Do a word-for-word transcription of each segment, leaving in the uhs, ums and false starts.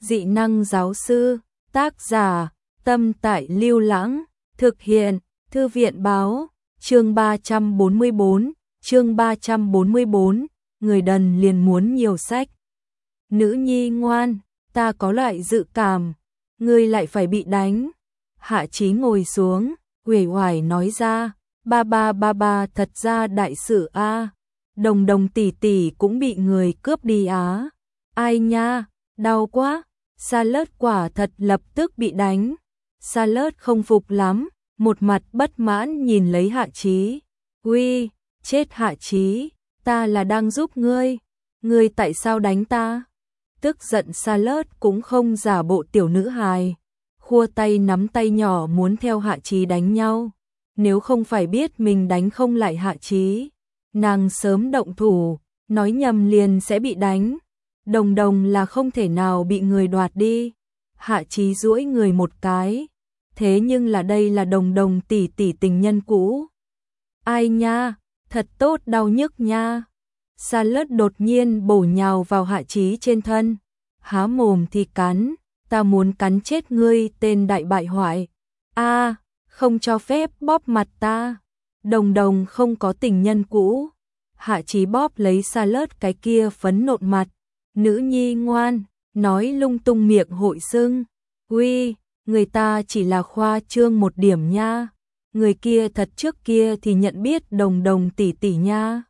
Dị năng giáo sư, tác giả, Tâm Tại Lưu Lãng, thực hiện, Thư viện báo, chương ba trăm bốn mươi bốn, chương ba trăm bốn mươi bốn, người đần liền muốn nhiều sách. Nữ nhi ngoan, ta có loại dự cảm, ngươi lại phải bị đánh. Hạ Chí ngồi xuống, uể oải nói ra, ba ba ba ba thật ra đại sự a, Đồng Đồng tỷ tỷ cũng bị người cướp đi á. Ai nha, đau quá. Sa Lớt quả thật lập tức bị đánh. Sa Lớt không phục lắm, một mặt bất mãn nhìn lấy Hạ Chí. Uy, chết Hạ Chí, ta là đang giúp ngươi, ngươi tại sao đánh ta? Tức giận Sa Lớt cũng không giả bộ tiểu nữ hài, khua tay nắm tay nhỏ muốn theo Hạ Chí đánh nhau. Nếu không phải biết mình đánh không lại Hạ Chí, nàng sớm động thủ, nói nhầm liền sẽ bị đánh. Đồng Đồng là không thể nào bị người đoạt đi. Hạ Chí duỗi người một cái, thế nhưng là đây là Đồng Đồng tỷ tỷ tình nhân cũ. Ai nha, thật tốt đau nhức nha. Sa Lớt đột nhiên bổ nhào vào Hạ Chí trên thân, há mồm thì cắn, ta muốn cắn chết ngươi tên đại bại hoại. A, không cho phép bóp mặt ta. Đồng Đồng không có tình nhân cũ. Hạ Chí bóp lấy Sa Lớt cái kia phấn nộn mặt. Nữ nhi ngoan, nói lung tung miệng hội sưng. Uy, người ta chỉ là khoa trương một điểm nha. Người kia thật trước kia thì nhận biết Đồng Đồng tỷ tỷ nha.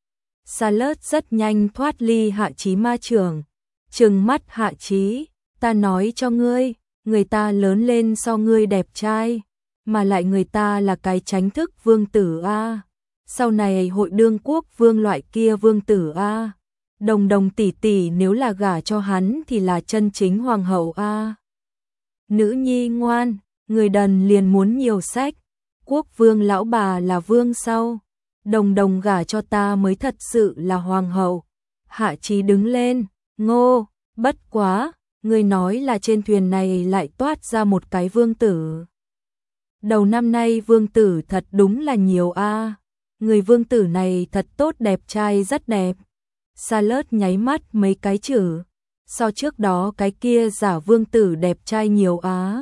Sa Lớt rất nhanh thoát ly Hạ Chí ma trưởng, trừng mắt Hạ Chí, ta nói cho ngươi, người ta lớn lên so ngươi đẹp trai, mà lại người ta là cái tránh thức vương tử a, sau này hội đương quốc vương loại kia vương tử a. Đồng Đồng tỷ tỷ nếu là gả cho hắn thì là chân chính hoàng hậu a. Nữ nhi ngoan, người đần liền muốn nhiều sách. Quốc vương lão bà là vương sau. Đồng Đồng gả cho ta mới thật sự là hoàng hậu. Hạ Chí đứng lên, ngô, bất quá, người nói là trên thuyền này lại toát ra một cái vương tử. Đầu năm nay vương tử thật đúng là nhiều a. Người vương tử này thật tốt đẹp trai rất đẹp. Sa Lớt nháy mắt mấy cái chữ, so trước đó cái kia giả vương tử đẹp trai nhiều á.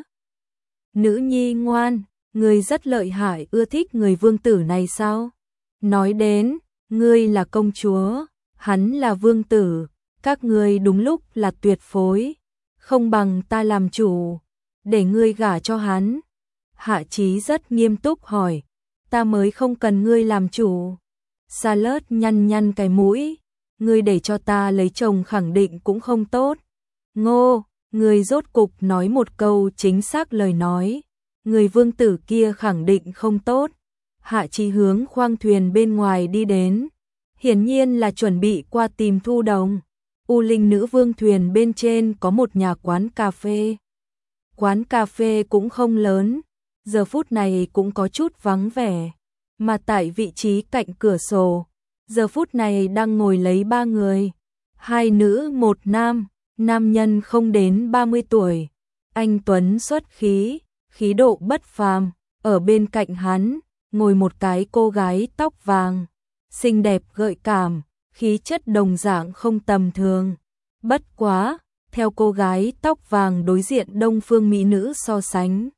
Nữ nhi ngoan, ngươi rất lợi hại, ưa thích người vương tử này sao? Nói đến, ngươi là công chúa, hắn là vương tử, các ngươi đúng lúc là tuyệt phối, không bằng ta làm chủ, để ngươi gả cho hắn. Hạ Chí rất nghiêm túc hỏi, ta mới không cần ngươi làm chủ. Sa Lớt nhăn nhăn cái mũi, ngươi để cho ta lấy chồng khẳng định cũng không tốt. Ngô, ngươi rốt cục nói một câu chính xác lời nói, người vương tử kia khẳng định không tốt. Hạ Chí hướng khoang thuyền bên ngoài đi đến, hiển nhiên là chuẩn bị qua tìm Thu Đồng. U Linh nữ vương thuyền bên trên có một nhà quán cà phê. Quán cà phê cũng không lớn, giờ phút này cũng có chút vắng vẻ, mà tại vị trí cạnh cửa sổ, giờ phút này đang ngồi lấy ba người, hai nữ một nam, nam nhân không đến ba mươi tuổi, anh tuấn xuất khí, khí độ bất phàm, ở bên cạnh hắn ngồi một cái cô gái tóc vàng, xinh đẹp gợi cảm, khí chất đồng dạng không tầm thường. Bất quá, theo cô gái tóc vàng đối diện đông phương mỹ nữ so sánh,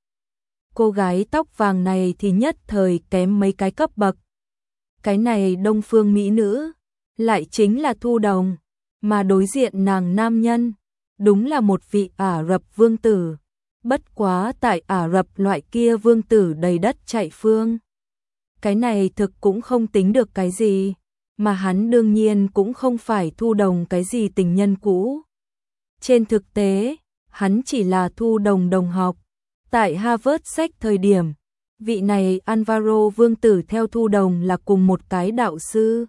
cô gái tóc vàng này thì nhất thời kém mấy cái cấp bậc. Cái này đông phương mỹ nữ lại chính là Thu Đồng, mà đối diện nàng nam nhân đúng là một vị Ả Rập vương tử. Bất quá tại Ả Rập loại kia vương tử đầy đất chạy phương, cái này thực cũng không tính được cái gì, mà hắn đương nhiên cũng không phải Thu Đồng cái gì tình nhân cũ. Trên thực tế, hắn chỉ là Thu Đồng đồng học. Tại Harvard sách thời điểm, vị này Alvaro vương tử theo Thu Đồng là cùng một cái đạo sư.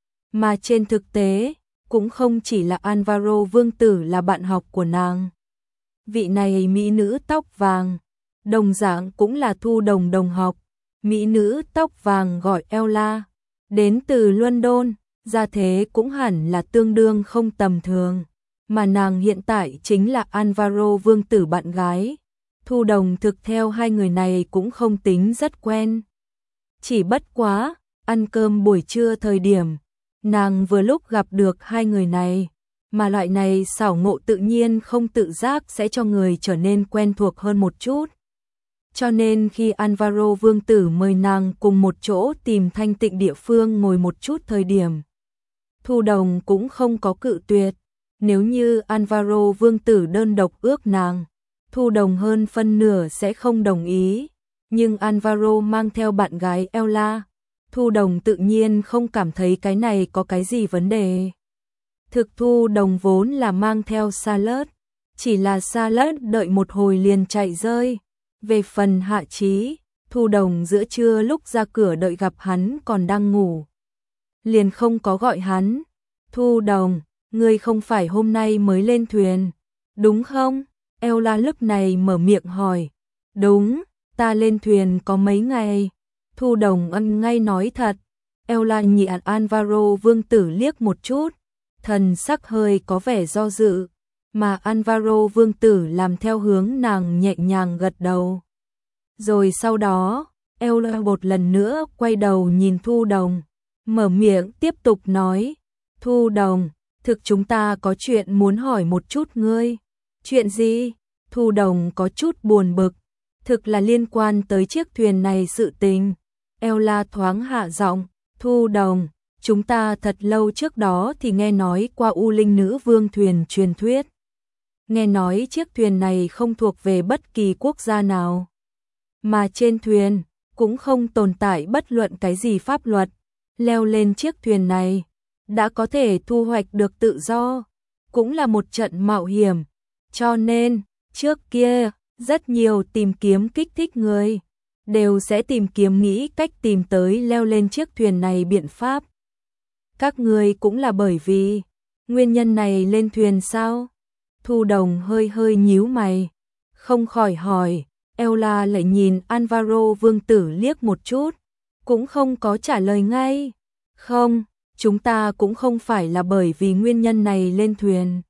Mà trên thực tế, cũng không chỉ là Alvaro vương tử là bạn học của nàng. Vị này mỹ nữ tóc vàng, đồng dạng cũng là Thu Đồng đồng học. Mỹ nữ tóc vàng gọi Ella, đến từ London, gia thế cũng hẳn là tương đương không tầm thường, mà nàng hiện tại chính là Alvaro vương tử bạn gái. Thu Đồng thực theo hai người này cũng không tính rất quen. Chỉ bất quá, ăn cơm buổi trưa thời điểm, nàng vừa lúc gặp được hai người này, mà loại này xảo ngộ tự nhiên không tự giác sẽ cho người trở nên quen thuộc hơn một chút. Cho nên khi Alvaro Vương Tử mời nàng cùng một chỗ tìm thanh tịnh địa phương ngồi một chút thời điểm, Thu Đồng cũng không có cự tuyệt. Nếu như Alvaro Vương Tử đơn độc ước nàng, Thu Đồng hơn phân nửa sẽ không đồng ý. Nhưng Alvaro mang theo bạn gái Ella, Thu Đồng tự nhiên không cảm thấy cái này có cái gì vấn đề. Thực Thu Đồng vốn là mang theo salad, chỉ là salad đợi một hồi liền chạy rơi. Về phần Hạ Chí, Thu Đồng giữa trưa lúc ra cửa đợi gặp hắn còn đang ngủ, liền không có gọi hắn. Thu Đồng, ngươi không phải hôm nay mới lên thuyền, đúng không? Ella lúc này mở miệng hỏi. Đúng, ta lên thuyền có mấy ngày. Thu Đồng ân ngay nói thật. Ella nhìn Alvaro Vương Tử liếc một chút, thần sắc hơi có vẻ do dự, mà Alvaro Vương Tử làm theo hướng nàng nhẹ nhàng gật đầu. Rồi sau đó, Ella một lần nữa quay đầu nhìn Thu Đồng, mở miệng tiếp tục nói. Thu Đồng, thực chúng ta có chuyện muốn hỏi một chút ngươi. Chuyện gì? Thu Đồng có chút buồn bực. Thực là liên quan tới chiếc thuyền này sự tình. Ella thoáng hạ giọng. Thu Đồng, chúng ta thật lâu trước đó thì nghe nói qua U Linh Nữ Vương thuyền truyền thuyết. Nghe nói chiếc thuyền này không thuộc về bất kỳ quốc gia nào. Mà trên thuyền, cũng không tồn tại bất luận cái gì pháp luật. Leo lên chiếc thuyền này, đã có thể thu hoạch được tự do, cũng là một trận mạo hiểm. Cho nên, trước kia, rất nhiều tìm kiếm kích thích người, đều sẽ tìm kiếm nghĩ cách tìm tới leo lên chiếc thuyền này biện pháp. Các người cũng là bởi vì nguyên nhân này lên thuyền sao? Thu Đồng hơi hơi nhíu mày, không khỏi hỏi. Ella lại nhìn Alvaro Vương Tử liếc một chút, cũng không có trả lời ngay. Không, chúng ta cũng không phải là bởi vì nguyên nhân này lên thuyền.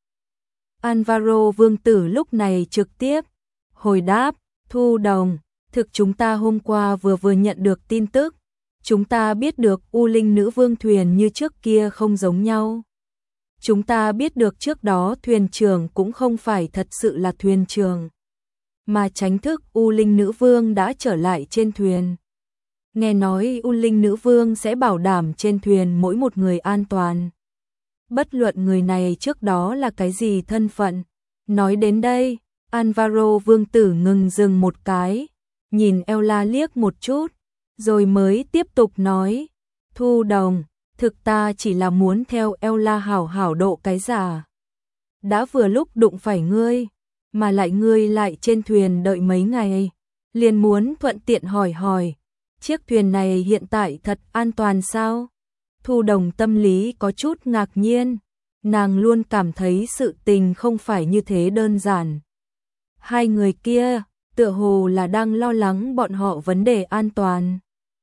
Alvaro Vương Tử lúc này trực tiếp hồi đáp. Thu Đồng, thực chúng ta hôm qua vừa vừa nhận được tin tức. Chúng ta biết được U Linh Nữ Vương thuyền như trước kia không giống nhau. Chúng ta biết được trước đó thuyền trưởng cũng không phải thật sự là thuyền trưởng, mà tránh thức U Linh Nữ Vương đã trở lại trên thuyền. Nghe nói U Linh Nữ Vương sẽ bảo đảm trên thuyền mỗi một người an toàn. Bất luận người này trước đó là cái gì thân phận. Nói đến đây, Alvaro Vương Tử ngừng dừng một cái, nhìn Ella liếc một chút, rồi mới tiếp tục nói. Thu Đồng, thực ta chỉ là muốn theo Ella hảo hảo độ cái giả. Đã vừa lúc đụng phải ngươi, mà lại ngươi lại trên thuyền đợi mấy ngày, liền muốn thuận tiện hỏi hỏi, chiếc thuyền này hiện tại thật an toàn sao? Thu Đồng tâm lý có chút ngạc nhiên, nàng luôn cảm thấy sự tình không phải như thế đơn giản. Hai người kia, tựa hồ là đang lo lắng bọn họ vấn đề an toàn.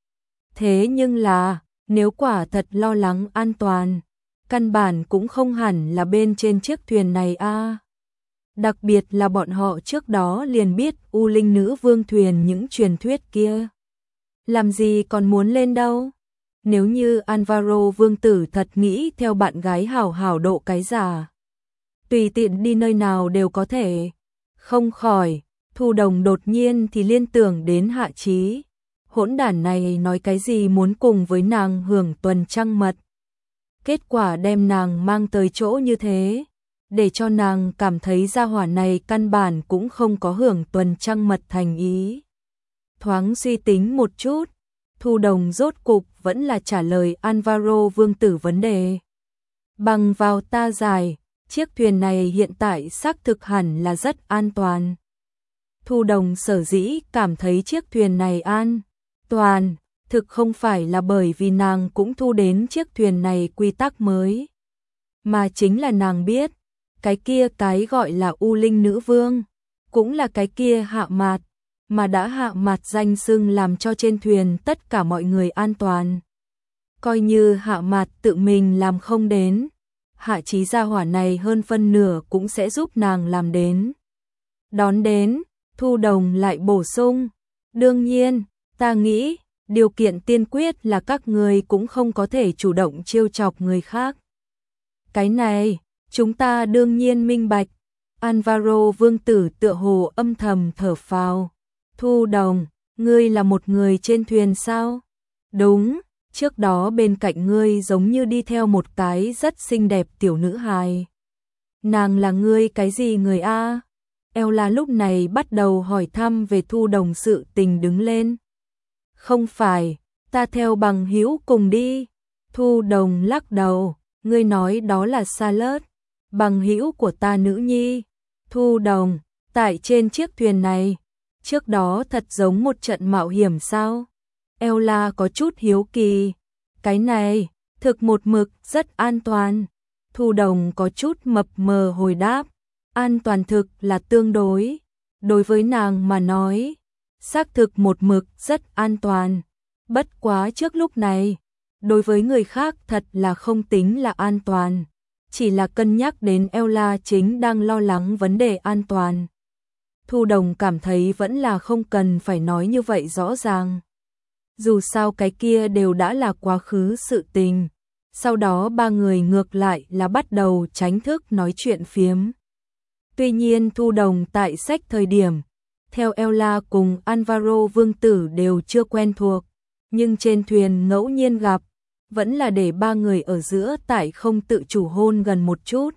Thế nhưng là, nếu quả thật lo lắng an toàn, căn bản cũng không hẳn là bên trên chiếc thuyền này a. À. Đặc biệt là bọn họ trước đó liền biết U Linh Nữ Vương thuyền những truyền thuyết kia. Làm gì còn muốn lên đâu? Nếu như Alvaro Vương Tử thật nghĩ theo bạn gái hảo hảo độ cái giả, tùy tiện đi nơi nào đều có thể. Không khỏi, Thu Đồng đột nhiên thì liên tưởng đến Hạ Chí. Hỗn đản này nói cái gì muốn cùng với nàng hưởng tuần trăng mật. Kết quả đem nàng mang tới chỗ như thế, để cho nàng cảm thấy gia hỏa này căn bản cũng không có hưởng tuần trăng mật thành ý. Thoáng suy tính một chút, Thu Đồng rốt cục vẫn là trả lời Alvaro Vương Tử vấn đề. Bằng vào ta giải, chiếc thuyền này hiện tại xác thực hẳn là rất an toàn. Thu Đồng sở dĩ cảm thấy chiếc thuyền này an toàn, thực không phải là bởi vì nàng cũng thu đến chiếc thuyền này quy tắc mới, mà chính là nàng biết, cái kia cái gọi là U Linh Nữ Vương, cũng là cái kia Hạ Mạt, mà đã Hạ Mạt danh xưng làm cho trên thuyền tất cả mọi người an toàn. Coi như Hạ Mạt tự mình làm không đến, Hạ Chí gia hỏa này hơn phân nửa cũng sẽ giúp nàng làm đến. Đón đến, Thu Đồng lại bổ sung, đương nhiên, ta nghĩ, điều kiện tiên quyết là các người cũng không có thể chủ động trêu chọc người khác. Cái này, Chúng ta đương nhiên minh bạch. Alvaro Vương Tử tựa hồ âm thầm thở phào. Thu Đồng, ngươi là một người trên thuyền sao? Đúng, trước đó bên cạnh ngươi giống như đi theo một cái rất xinh đẹp tiểu nữ hài. Nàng là ngươi cái gì người a? Ella lúc này bắt đầu hỏi thăm về Thu Đồng sự tình đứng lên. Không phải, ta theo bằng hữu cùng đi. Thu Đồng lắc đầu, ngươi nói đó là Salad, bằng hữu của ta nữ nhi. Thu Đồng, tại trên chiếc thuyền này, trước đó thật giống một trận mạo hiểm sao? Ella có chút hiếu kỳ. Cái này, thực một mực rất an toàn. Thu Đồng có chút mập mờ hồi đáp. An toàn thực là tương đối. Đối với nàng mà nói, xác thực một mực rất an toàn. Bất quá trước lúc này, đối với người khác thật là không tính là an toàn. Chỉ là cân nhắc đến Ella chính đang lo lắng vấn đề an toàn. Thu Đồng cảm thấy vẫn là không cần phải nói như vậy rõ ràng. Dù sao cái kia đều đã là quá khứ sự tình. Sau đó ba người ngược lại là bắt đầu tránh thức nói chuyện phiếm. Tuy nhiên Thu Đồng tại sách thời điểm, theo Ella cùng Alvaro Vương Tử đều chưa quen thuộc, nhưng trên thuyền ngẫu nhiên gặp, vẫn là để ba người ở giữa tại không tự chủ hôn gần một chút.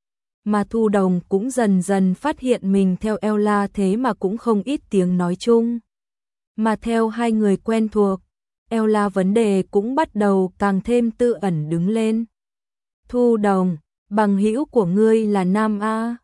Mà Thu Đồng cũng dần dần phát hiện mình theo Ella thế mà cũng không ít tiếng nói chung. Mà theo hai người quen thuộc, Ella vấn đề cũng bắt đầu càng thêm tự ẩn đứng lên. Thu Đồng, bằng hữu của ngươi là nam a?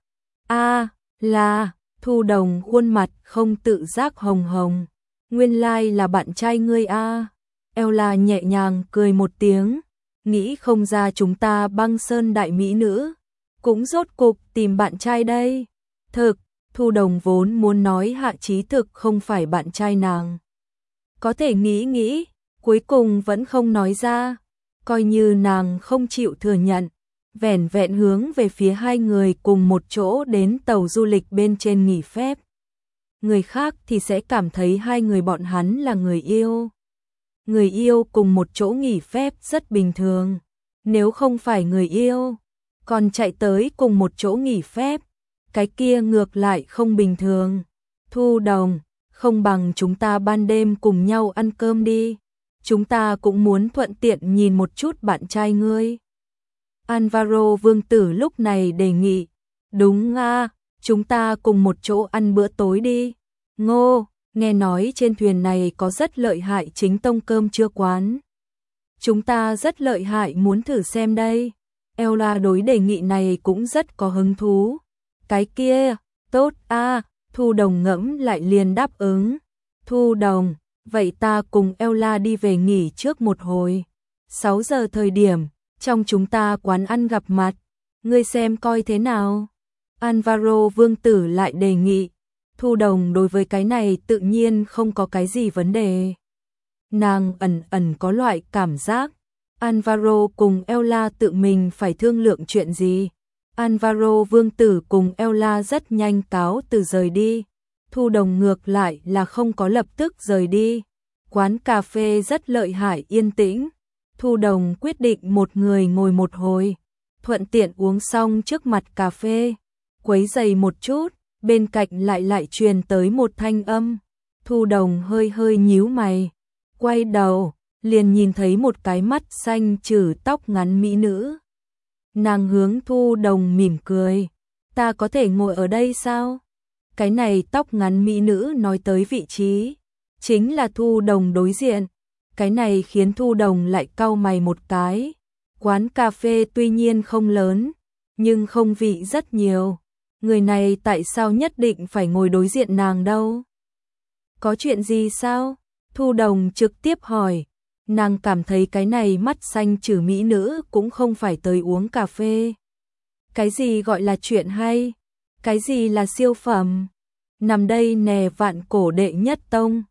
A, là. Thu Đồng khuôn mặt không tự giác hồng hồng. Nguyên lai like là bạn trai ngươi a. Ella nhẹ nhàng cười một tiếng, nghĩ không ra chúng ta Băng Sơn đại mỹ nữ cũng rốt cục tìm bạn trai đây. Thực, Thu Đồng vốn muốn nói Hạ Chí Thực không phải bạn trai nàng. Có thể nghĩ nghĩ, cuối cùng vẫn không nói ra, coi như nàng không chịu thừa nhận, vẻn vẹn hướng về phía hai người cùng một chỗ đến tàu du lịch bên trên nghỉ phép. Người khác thì sẽ cảm thấy hai người bọn hắn là người yêu. Người yêu cùng một chỗ nghỉ phép rất bình thường. Nếu không phải người yêu, còn chạy tới cùng một chỗ nghỉ phép, cái kia ngược lại không bình thường. Thu Đồng, không bằng chúng ta ban đêm cùng nhau ăn cơm đi. Chúng ta cũng muốn thuận tiện nhìn một chút bạn trai ngươi. Alvaro Vương Tử lúc này đề nghị. Đúng a, chúng ta cùng một chỗ ăn bữa tối đi. Ngô, nghe nói trên thuyền này có rất lợi hại chính tông cơm trưa quán. Chúng ta rất lợi hại muốn thử xem đây. Ella đối đề nghị này cũng rất có hứng thú. Cái kia, tốt a, Thu Đồng ngẫm lại liền đáp ứng. Thu Đồng, vậy ta cùng Ella đi về nghỉ trước một hồi. sáu giờ thời điểm, trong chúng ta quán ăn gặp mặt. Ngươi xem coi thế nào. Alvaro Vương Tử lại đề nghị. Thu Đồng đối với cái này tự nhiên không có cái gì vấn đề. Nàng ẩn ẩn có loại cảm giác Alvaro cùng Ella tự mình phải thương lượng chuyện gì. Alvaro Vương Tử cùng Ella rất nhanh cáo từ rời đi. Thu Đồng ngược lại là không có lập tức rời đi. Quán cà phê rất lợi hại yên tĩnh. Thu Đồng quyết định một người ngồi một hồi, thuận tiện uống xong trước mặt cà phê, quấy giày một chút, bên cạnh lại lại truyền tới một thanh âm. Thu Đồng hơi hơi nhíu mày, quay đầu, liền nhìn thấy một cái mắt xanh trừ tóc ngắn mỹ nữ. Nàng hướng Thu Đồng mỉm cười, ta có thể ngồi ở đây sao? Cái này tóc ngắn mỹ nữ nói tới vị trí, chính là Thu Đồng đối diện. Cái này khiến Thu Đồng lại cau mày một cái. Quán cà phê tuy nhiên không lớn, nhưng không vị rất nhiều. Người này tại sao nhất định phải ngồi đối diện nàng đâu? Có chuyện gì sao? Thu Đồng trực tiếp hỏi. Nàng cảm thấy cái này mắt xanh trừ mỹ nữ cũng không phải tới uống cà phê. Cái gì gọi là chuyện hay? Cái gì là siêu phẩm? Nằm đây nè vạn cổ đệ nhất tông.